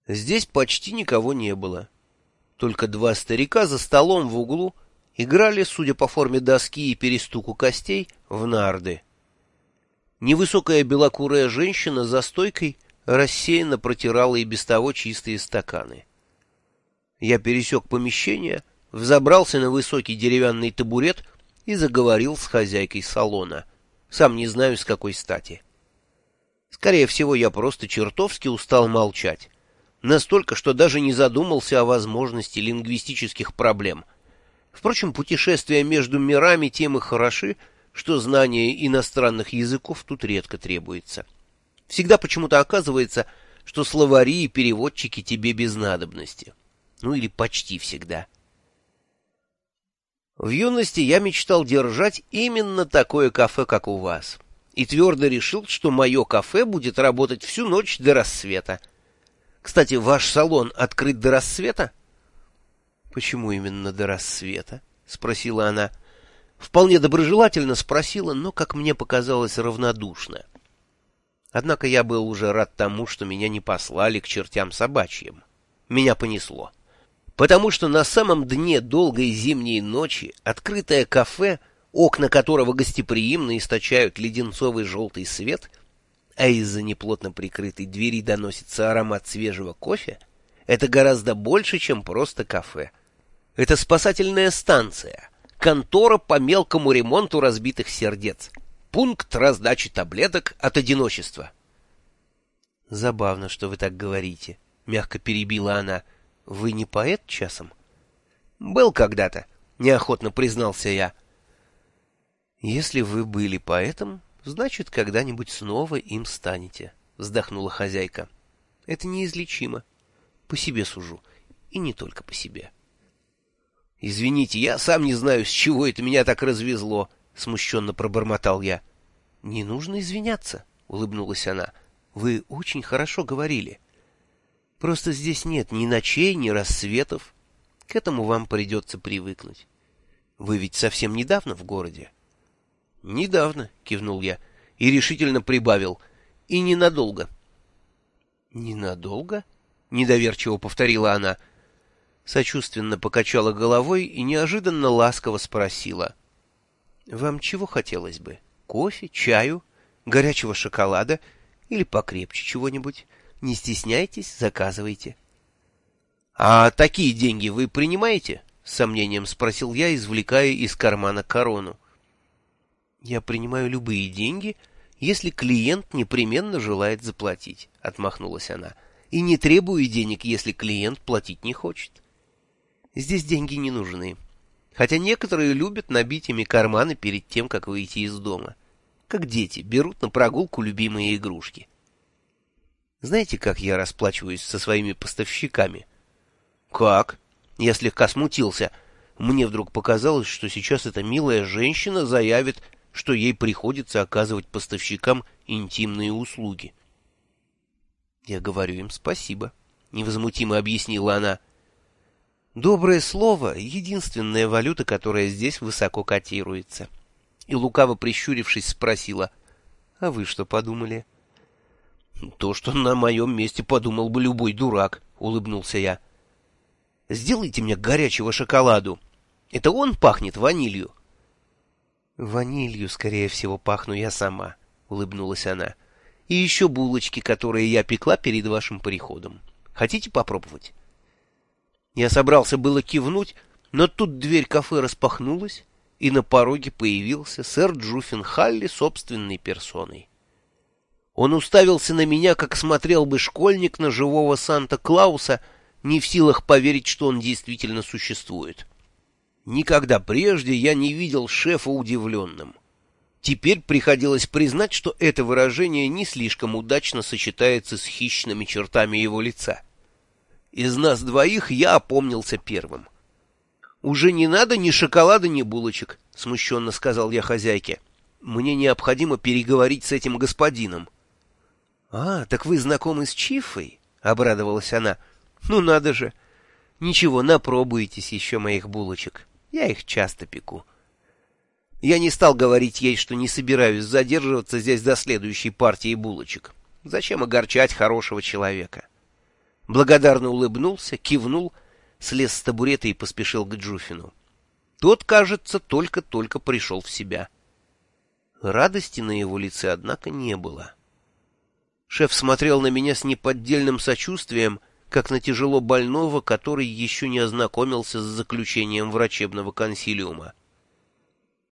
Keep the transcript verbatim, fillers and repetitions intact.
Здесь почти никого не было. Только два старика за столом в углу играли, судя по форме доски и перестуку костей, в нарды. Невысокая белокурая женщина за стойкой рассеянно протирала и без того чистые стаканы. Я пересек помещение, взобрался на высокий деревянный табурет и заговорил с хозяйкой салона. Сам не знаю, с какой стати. Скорее всего, я просто чертовски устал молчать. Настолько, что даже не задумался о возможности лингвистических проблем. Впрочем, путешествия между мирами тем и хороши, что знание иностранных языков тут редко требуется. Всегда почему-то оказывается, что словари и переводчики тебе без надобности. Ну или почти всегда. В юности я мечтал держать именно такое кафе, как у вас. И твердо решил, что мое кафе будет работать всю ночь до рассвета. Кстати, ваш салон открыт до рассвета? — Почему именно до рассвета? — спросила она. Вполне доброжелательно спросила, но, как мне показалось, равнодушно. Однако я был уже рад тому, что меня не послали к чертям собачьим. Меня понесло. Потому что на самом дне долгой зимней ночи открытое кафе, окна которого гостеприимно источают леденцовый желтый свет, а из-за неплотно прикрытой двери доносится аромат свежего кофе, это гораздо больше, чем просто кафе. Это спасательная станция, контора по мелкому ремонту разбитых сердец, пункт раздачи таблеток от одиночества. — Забавно, что вы так говорите, — мягко перебила она. — Вы не поэт часом? — Был когда-то, — неохотно признался я. — Если вы были поэтом, значит, когда-нибудь снова им станете, — вздохнула хозяйка. — Это неизлечимо. По себе сужу, и не только по себе. — Извините, я сам не знаю, с чего это меня так развезло, — смущенно пробормотал я. — Не нужно извиняться, — улыбнулась она. — Вы очень хорошо говорили. Просто здесь нет ни ночей, ни рассветов. К этому вам придется привыкнуть. Вы ведь совсем недавно в городе? — Недавно, — кивнул я и решительно прибавил. — И ненадолго. — Ненадолго? — недоверчиво повторила она. Сочувственно покачала головой и неожиданно ласково спросила. — Вам чего хотелось бы? Кофе, чаю, горячего шоколада или покрепче чего-нибудь? Не стесняйтесь, заказывайте. — А такие деньги вы принимаете? — с сомнением спросил я, извлекая из кармана корону. — Я принимаю любые деньги, если клиент непременно желает заплатить, — отмахнулась она. — И не требую денег, если клиент платить не хочет. Здесь деньги не нужны. Хотя некоторые любят набить ими карманы перед тем, как выйти из дома. Как дети берут на прогулку любимые игрушки. Знаете, как я расплачиваюсь со своими поставщиками? — Как? Я слегка смутился. Мне вдруг показалось, что сейчас эта милая женщина заявит, что ей приходится оказывать поставщикам интимные услуги. — Я говорю им спасибо, — невозмутимо объяснила она. Доброе слово — единственная валюта, которая здесь высоко котируется. И лукаво прищурившись спросила, — А вы что подумали? — То, что на моем месте подумал бы любой дурак, — улыбнулся я. — Сделайте мне горячего шоколаду. Это он пахнет ванилью? — Ванилью, скорее всего, пахну я сама, — улыбнулась она. — И еще булочки, которые я пекла перед вашим приходом. Хотите попробовать? Я собрался было кивнуть, но тут дверь кафе распахнулась, и на пороге появился сэр Джуффин Халли собственной персоной. Он уставился на меня, как смотрел бы школьник на живого Санта-Клауса, не в силах поверить, что он действительно существует. Никогда прежде я не видел шефа удивленным. Теперь приходилось признать, что это выражение не слишком удачно сочетается с хищными чертами его лица. Из нас двоих я опомнился первым. — Уже не надо ни шоколада, ни булочек, — смущенно сказал я хозяйке. — Мне необходимо переговорить с этим господином. — А, так вы знакомы с Чиффой? — обрадовалась она. — Ну надо же. Ничего, напробуйтесь еще моих булочек. Я их часто пеку. Я не стал говорить ей, что не собираюсь задерживаться здесь до следующей партии булочек. Зачем огорчать хорошего человека? Благодарно улыбнулся, кивнул, слез с табурета и поспешил к Джуфину. Тот, кажется, только-только пришел в себя. Радости на его лице, однако, не было. Шеф смотрел на меня с неподдельным сочувствием, как на тяжело больного, который еще не ознакомился с заключением врачебного консилиума.